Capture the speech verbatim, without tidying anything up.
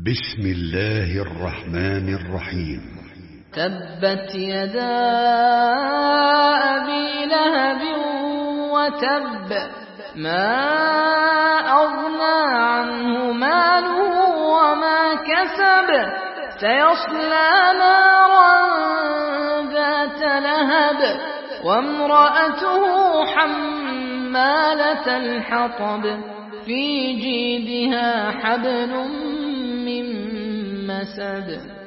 بسم الله الرحمن الرحيم. تبت يدا أبي لهب وتب، ما أغنى عنه ماله وما كسب، سيصلى نارا ذات لهب وامرأته حمالة الحطب، في جيدها حبل من مسد.